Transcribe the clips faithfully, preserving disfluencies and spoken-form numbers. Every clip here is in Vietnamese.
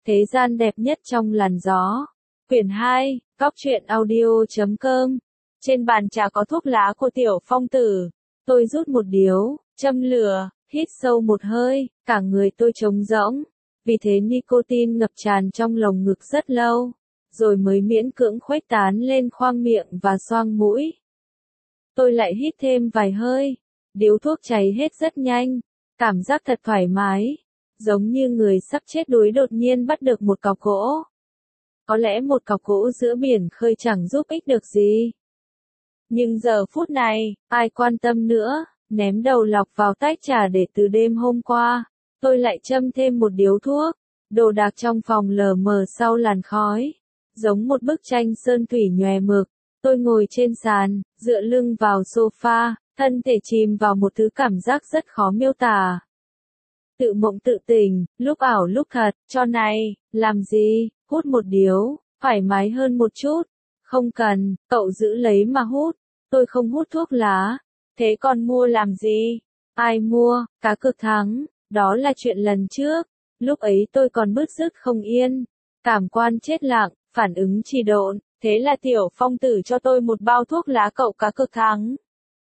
Thế gian đẹp nhất trong làn gió. Quyển hai, góc truyện audio chấm com. Trên bàn trà có thuốc lá của Tiểu Phong Tử. Tôi rút một điếu, châm lửa, hít sâu một hơi, cả người tôi trống rỗng. Vì thế nicotine ngập tràn trong lồng ngực rất lâu, rồi mới miễn cưỡng khuếch tán lên khoang miệng và xoang mũi. Tôi lại hít thêm vài hơi, điếu thuốc cháy hết rất nhanh, cảm giác thật thoải mái, giống như người sắp chết đuối đột nhiên bắt được một cọc gỗ. Có lẽ một cọc gỗ giữa biển khơi chẳng giúp ích được gì. Nhưng giờ phút này, ai quan tâm nữa, ném đầu lọc vào tách trà để từ đêm hôm qua, tôi lại châm thêm một điếu thuốc, đồ đạc trong phòng lờ mờ sau làn khói, giống một bức tranh sơn thủy nhòe mực. Tôi ngồi trên sàn, dựa lưng vào sofa, thân thể chìm vào một thứ cảm giác rất khó miêu tả. Tự mộng tự tỉnh, lúc ảo lúc thật, cho này, làm gì, hút một điếu, thoải mái hơn một chút. Không cần, cậu giữ lấy mà hút, tôi không hút thuốc lá. Thế còn mua làm gì? Ai mua, cá cược thắng, đó là chuyện lần trước. Lúc ấy tôi còn bứt rứt không yên, cảm quan chết lặng, phản ứng trì độn. Thế là Tiểu Phong Tử cho tôi một bao thuốc lá cậu cá cược thắng.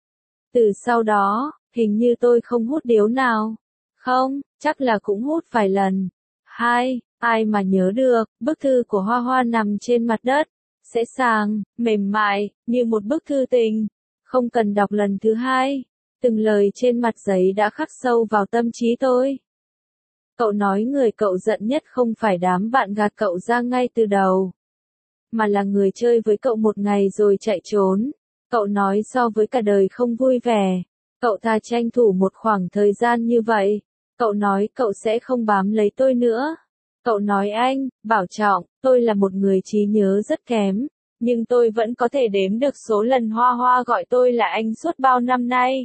Từ sau đó, hình như tôi không hút điếu nào. Không, chắc là cũng hút vài lần. Hai, ai mà nhớ được, bức thư của Hoa Hoa nằm trên mặt đất. Sẽ sàng, mềm mại, như một bức thư tình. Không cần đọc lần thứ hai. Từng lời trên mặt giấy đã khắc sâu vào tâm trí tôi. Cậu nói người cậu giận nhất không phải đám bạn gạt cậu ra ngay từ đầu, mà là người chơi với cậu một ngày rồi chạy trốn. Cậu nói so với cả đời không vui vẻ, cậu thà tranh thủ một khoảng thời gian như vậy. Cậu nói cậu sẽ không bám lấy tôi nữa. Cậu nói anh, bảo trọng, tôi là một người trí nhớ rất kém, nhưng tôi vẫn có thể đếm được số lần Hoa Hoa gọi tôi là anh suốt bao năm nay.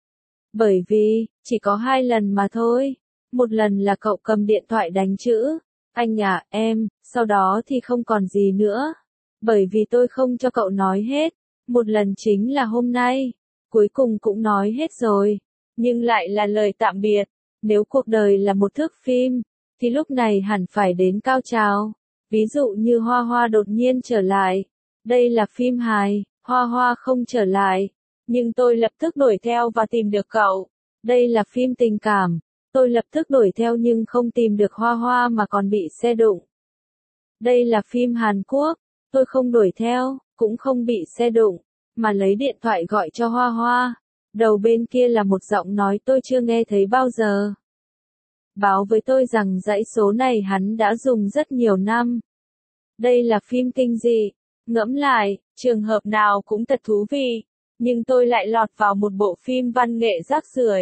Bởi vì, chỉ có hai lần mà thôi. Một lần là cậu cầm điện thoại đánh chữ, anh à, em, sau đó thì không còn gì nữa. Bởi vì tôi không cho cậu nói hết. Một lần chính là hôm nay, cuối cùng cũng nói hết rồi, nhưng lại là lời tạm biệt. Nếu cuộc đời là một thước phim, thì lúc này hẳn phải đến cao trào. Ví dụ như Hoa Hoa đột nhiên trở lại. Đây là phim hài, Hoa Hoa không trở lại, nhưng tôi lập tức đuổi theo và tìm được cậu. Đây là phim tình cảm, tôi lập tức đuổi theo nhưng không tìm được Hoa Hoa mà còn bị xe đụng. Đây là phim Hàn Quốc, tôi không đuổi theo, cũng không bị xe đụng, mà lấy điện thoại gọi cho Hoa Hoa. Đầu bên kia là một giọng nói tôi chưa nghe thấy bao giờ. Báo với tôi rằng dãy số này hắn đã dùng rất nhiều năm. Đây là phim kinh dị. Ngẫm lại, trường hợp nào cũng thật thú vị, nhưng tôi lại lọt vào một bộ phim văn nghệ rác rưởi.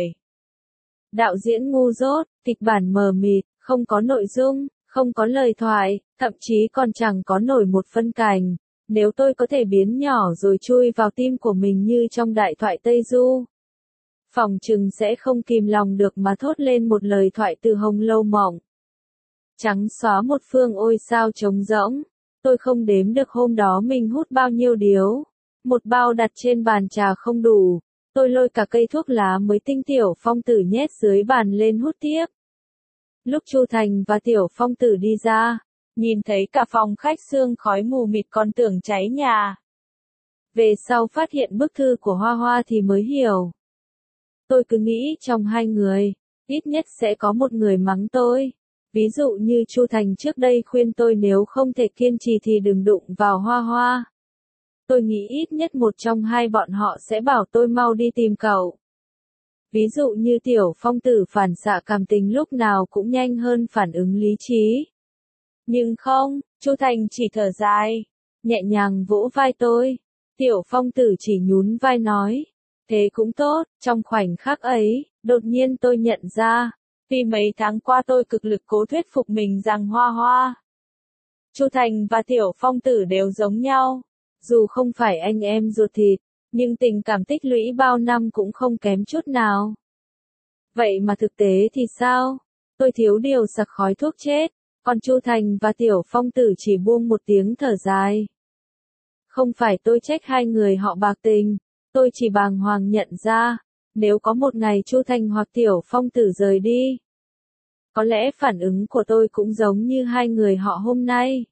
Đạo diễn ngu dốt, kịch bản mờ mịt, không có nội dung, không có lời thoại, thậm chí còn chẳng có nổi một phân cảnh. Nếu tôi có thể biến nhỏ rồi chui vào tim của mình như trong đại thoại Tây Du, phỏng chừng sẽ không kìm lòng được mà thốt lên một lời thoại từ Hồng Lâu Mộng. Trắng xóa một phương ôi sao trống rỗng. Tôi không đếm được hôm đó mình hút bao nhiêu điếu. Một bao đặt trên bàn trà không đủ. Tôi lôi cả cây thuốc lá mới tinh Tiểu Phong Tử nhét dưới bàn lên hút tiếp. Lúc Chu Thành và Tiểu Phong Tử đi ra, nhìn thấy cả phòng khách sương khói mù mịt còn tưởng cháy nhà. Về sau phát hiện bức thư của Hoa Hoa thì mới hiểu. Tôi cứ nghĩ trong hai người, ít nhất sẽ có một người mắng tôi. Ví dụ như Chu Thành trước đây khuyên tôi nếu không thể kiên trì thì đừng đụng vào Hoa Hoa. Tôi nghĩ ít nhất một trong hai bọn họ sẽ bảo tôi mau đi tìm cậu. Ví dụ như Tiểu Phong Tử phản xạ cảm tình lúc nào cũng nhanh hơn phản ứng lý trí. Nhưng không, Chu Thành chỉ thở dài, nhẹ nhàng vỗ vai tôi. Tiểu Phong Tử chỉ nhún vai nói, thế cũng tốt. Trong khoảnh khắc ấy, đột nhiên tôi nhận ra, vì mấy tháng qua tôi cực lực cố thuyết phục mình rằng Hoa Hoa, Chu Thành và Tiểu Phong Tử đều giống nhau. Dù không phải anh em ruột thịt, nhưng tình cảm tích lũy bao năm cũng không kém chút nào. Vậy mà thực tế thì sao? Tôi thiếu điều sặc khói thuốc chết, còn Chu Thành và Tiểu Phong Tử chỉ buông một tiếng thở dài. Không phải tôi trách hai người họ bạc tình, tôi chỉ bàng hoàng nhận ra, nếu có một ngày Chu Thành hoặc Tiểu Phong Tử rời đi, Có lẽ phản ứng của tôi cũng giống như hai người họ hôm nay.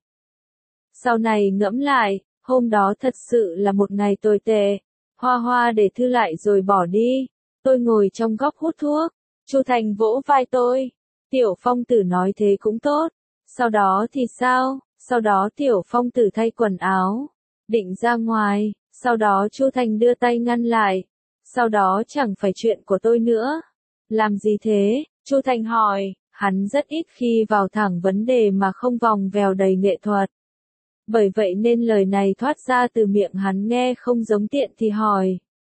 Sau này ngẫm lại, hôm đó thật sự là một ngày tồi tệ. Hoa Hoa để thư lại rồi bỏ đi. Tôi ngồi trong góc hút thuốc. Chu Thành vỗ vai tôi. Tiểu Phong Tử nói thế cũng tốt. Sau đó thì sao? Sau đó Tiểu Phong Tử thay quần áo, định ra ngoài. Sau đó Chu Thành đưa tay ngăn lại. Sau đó chẳng phải chuyện của tôi nữa. Làm gì thế? Chu Thành hỏi. Hắn rất ít khi vào thẳng vấn đề mà không vòng vèo đầy nghệ thuật. Bởi vậy nên lời này thoát ra từ miệng hắn nghe không giống tiện thì hỏi.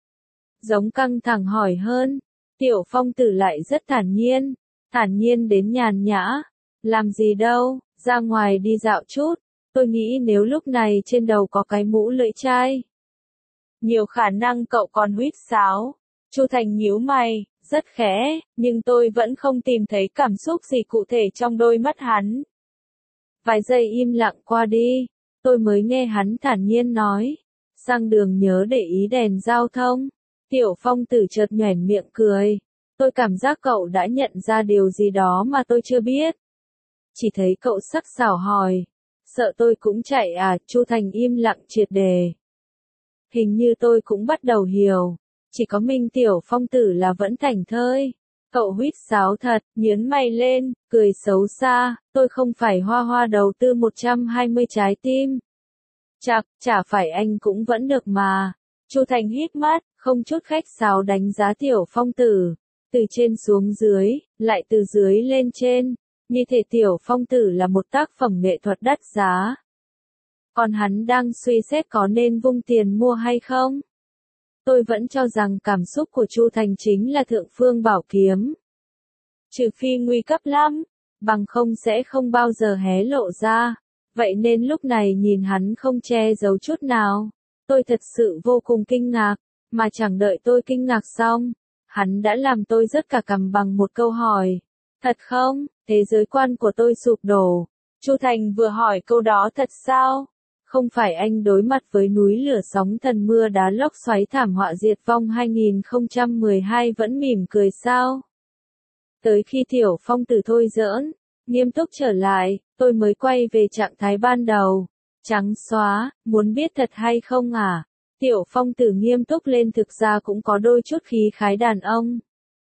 Giống căng thẳng hỏi hơn. Tiểu Phong Tử lại rất thản nhiên. Thản nhiên đến nhàn nhã. Làm gì đâu, ra ngoài đi dạo chút. Tôi nghĩ nếu lúc này trên đầu có cái mũ lưỡi chai, nhiều khả năng cậu còn huýt sáo. Chu Thành nhíu mày, rất khẽ, nhưng tôi vẫn không tìm thấy cảm xúc gì cụ thể trong đôi mắt hắn. Vài giây im lặng qua đi, tôi mới nghe hắn thản nhiên nói. Sang đường nhớ để ý đèn giao thông. Tiểu Phong Tử chợt nhoẻn miệng cười. Tôi cảm giác cậu đã nhận ra điều gì đó mà tôi chưa biết. Chỉ thấy cậu sắc sảo hỏi. Sợ tôi cũng chạy à? Chu Thành im lặng triệt đề. Hình như tôi cũng bắt đầu hiểu. Chỉ có mình Tiểu Phong Tử là vẫn thảnh thơi. Cậu huýt sáo thật, nhướng mày lên, cười xấu xa. Tôi không phải Hoa Hoa đầu tư một trăm hai mươi trái tim. Chạc, chả phải anh cũng vẫn được mà. Chu Thành híp mắt, không chút khách sáo đánh giá Tiểu Phong Tử. Từ trên xuống dưới, lại từ dưới lên trên. Như thể Tiểu Phong Tử là một tác phẩm nghệ thuật đắt giá. Còn hắn đang suy xét có nên vung tiền mua hay không? Tôi vẫn cho rằng cảm xúc của Chu Thành chính là thượng phương bảo kiếm. Trừ phi nguy cấp lắm, bằng không sẽ không bao giờ hé lộ ra. Vậy nên lúc này nhìn hắn không che giấu chút nào. Tôi thật sự vô cùng kinh ngạc, mà chẳng đợi tôi kinh ngạc xong. Hắn đã làm tôi rớt cả cằm bằng một câu hỏi. Thật không? Thế giới quan của tôi sụp đổ. Chu Thành vừa hỏi câu đó thật sao? Không phải anh đối mặt với núi lửa sóng thần mưa đá lốc xoáy thảm họa diệt vong hai nghìn không trăm mười hai vẫn mỉm cười sao? Tới khi Tiểu Phong Tử thôi giỡn, nghiêm túc trở lại, tôi mới quay về trạng thái ban đầu. Trắng xóa, muốn biết thật hay không à? Tiểu Phong Tử nghiêm túc lên, thực ra cũng có đôi chút khí khái đàn ông.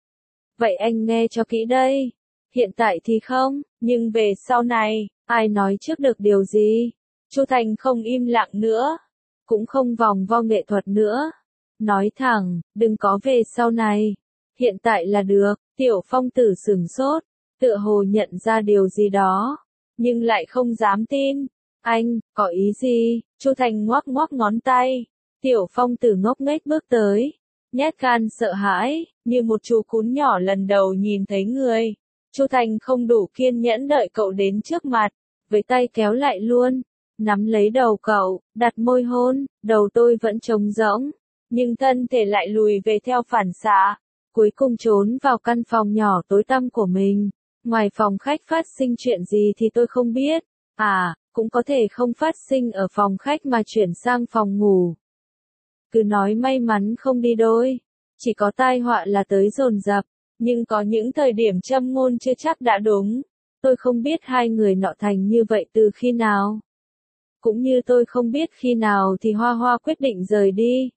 Vậy anh nghe cho kỹ đây. Hiện tại thì không, nhưng về sau này, ai nói trước được điều gì? Chu Thành không im lặng nữa, cũng không vòng vo nghệ thuật nữa. Nói thẳng, đừng có về sau này. Hiện tại là được. Tiểu Phong Tử sửng sốt, tựa hồ nhận ra điều gì đó, nhưng lại không dám tin. Anh, có ý gì? Chu Thành ngoắc ngoắc ngón tay. Tiểu Phong Tử ngốc nghếch bước tới, nhát gan sợ hãi, như một chú cún nhỏ lần đầu nhìn thấy người. Chu Thành không đủ kiên nhẫn đợi cậu đến trước mặt, với tay kéo lại luôn, nắm lấy đầu cậu, đặt môi hôn. Đầu tôi vẫn trống rỗng, nhưng thân thể lại lùi về theo phản xạ, cuối cùng trốn vào căn phòng nhỏ tối tăm của mình. Ngoài phòng khách phát sinh chuyện gì thì tôi không biết. À, cũng có thể không phát sinh ở phòng khách mà chuyển sang phòng ngủ. Cứ nói may mắn không đi đôi, chỉ có tai họa là tới dồn dập. Nhưng có những thời điểm châm ngôn chưa chắc đã đúng. Tôi không biết hai người nọ thành như vậy từ khi nào. Cũng như tôi không biết khi nào thì Hoa Hoa quyết định rời đi.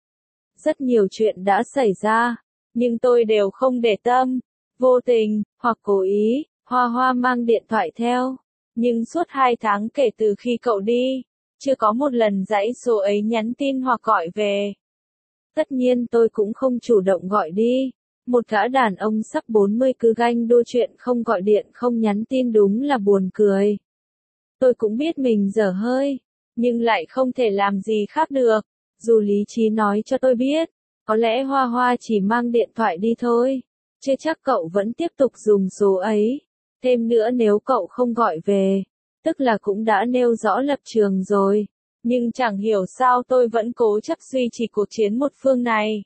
Rất nhiều chuyện đã xảy ra, nhưng tôi đều không để tâm. Vô tình, hoặc cố ý, Hoa Hoa mang điện thoại theo. Nhưng suốt hai tháng kể từ khi cậu đi, chưa có một lần dãy số ấy nhắn tin hoặc gọi về. Tất nhiên tôi cũng không chủ động gọi đi. Một gã đàn ông sắp bốn mươi cứ ganh đua chuyện không gọi điện không nhắn tin đúng là buồn cười. Tôi cũng biết mình dở hơi, nhưng lại không thể làm gì khác được. Dù lý trí nói cho tôi biết, có lẽ Hoa Hoa chỉ mang điện thoại đi thôi. Chưa chắc cậu vẫn tiếp tục dùng số ấy. Thêm nữa nếu cậu không gọi về, tức là cũng đã nêu rõ lập trường rồi. Nhưng chẳng hiểu sao tôi vẫn cố chấp duy trì cuộc chiến một phương này.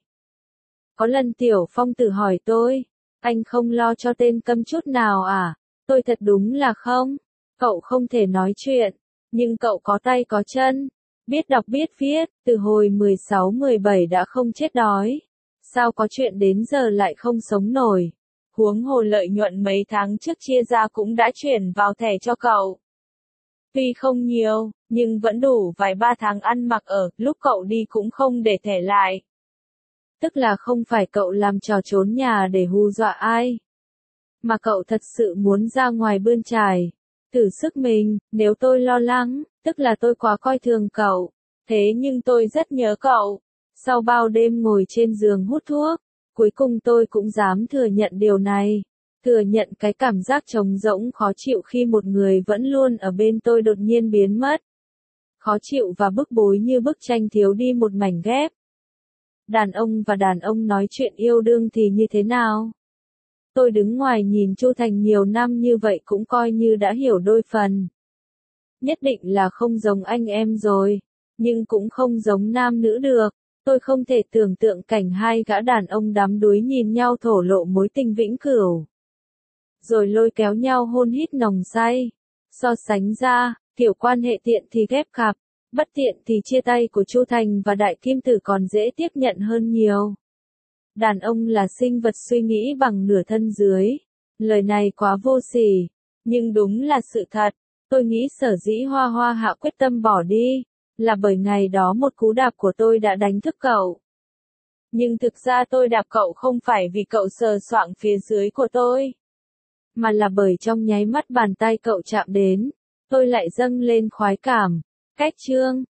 Có lần Tiểu Phong Tử hỏi tôi, anh không lo cho tên Câm chút nào à? Tôi thật đúng là không. Cậu không thể nói chuyện, nhưng cậu có tay có chân, biết đọc biết viết, từ hồi mười sáu mười bảy đã không chết đói. Sao có chuyện đến giờ lại không sống nổi? Huống hồ lợi nhuận mấy tháng trước chia ra cũng đã chuyển vào thẻ cho cậu. Tuy không nhiều, nhưng vẫn đủ vài ba tháng ăn mặc ở, lúc cậu đi cũng không để thẻ lại. Tức là không phải cậu làm trò trốn nhà để hù dọa ai. Mà cậu thật sự muốn ra ngoài bươn trải. Thử sức mình, nếu tôi lo lắng, tức là tôi quá coi thường cậu. Thế nhưng tôi rất nhớ cậu. Sau bao đêm ngồi trên giường hút thuốc, cuối cùng tôi cũng dám thừa nhận điều này. Thừa nhận cái cảm giác trống rỗng khó chịu khi một người vẫn luôn ở bên tôi đột nhiên biến mất. Khó chịu và bức bối như bức tranh thiếu đi một mảnh ghép. Đàn ông và đàn ông nói chuyện yêu đương thì như thế nào? Tôi đứng ngoài nhìn Chu Thành nhiều năm như vậy cũng coi như đã hiểu đôi phần. Nhất định là không giống anh em rồi, nhưng cũng không giống nam nữ được. Tôi không thể tưởng tượng cảnh hai gã đàn ông đắm đuối nhìn nhau thổ lộ mối tình vĩnh cửu. Rồi lôi kéo nhau hôn hít nồng say. So sánh ra, kiểu quan hệ tiện thì ghép cặp, bất tiện thì chia tay của Chu Thành và Đại Kim Tử còn dễ tiếp nhận hơn nhiều. Đàn ông là sinh vật suy nghĩ bằng nửa thân dưới. Lời này quá vô sỉ, nhưng đúng là sự thật. Tôi nghĩ sở dĩ Hoa Hoa hạ quyết tâm bỏ đi, là bởi ngày đó một cú đạp của tôi đã đánh thức cậu. Nhưng thực ra tôi đạp cậu không phải vì cậu sờ soạng phía dưới của tôi, mà là bởi trong nháy mắt bàn tay cậu chạm đến, tôi lại dâng lên khoái cảm. Cách chương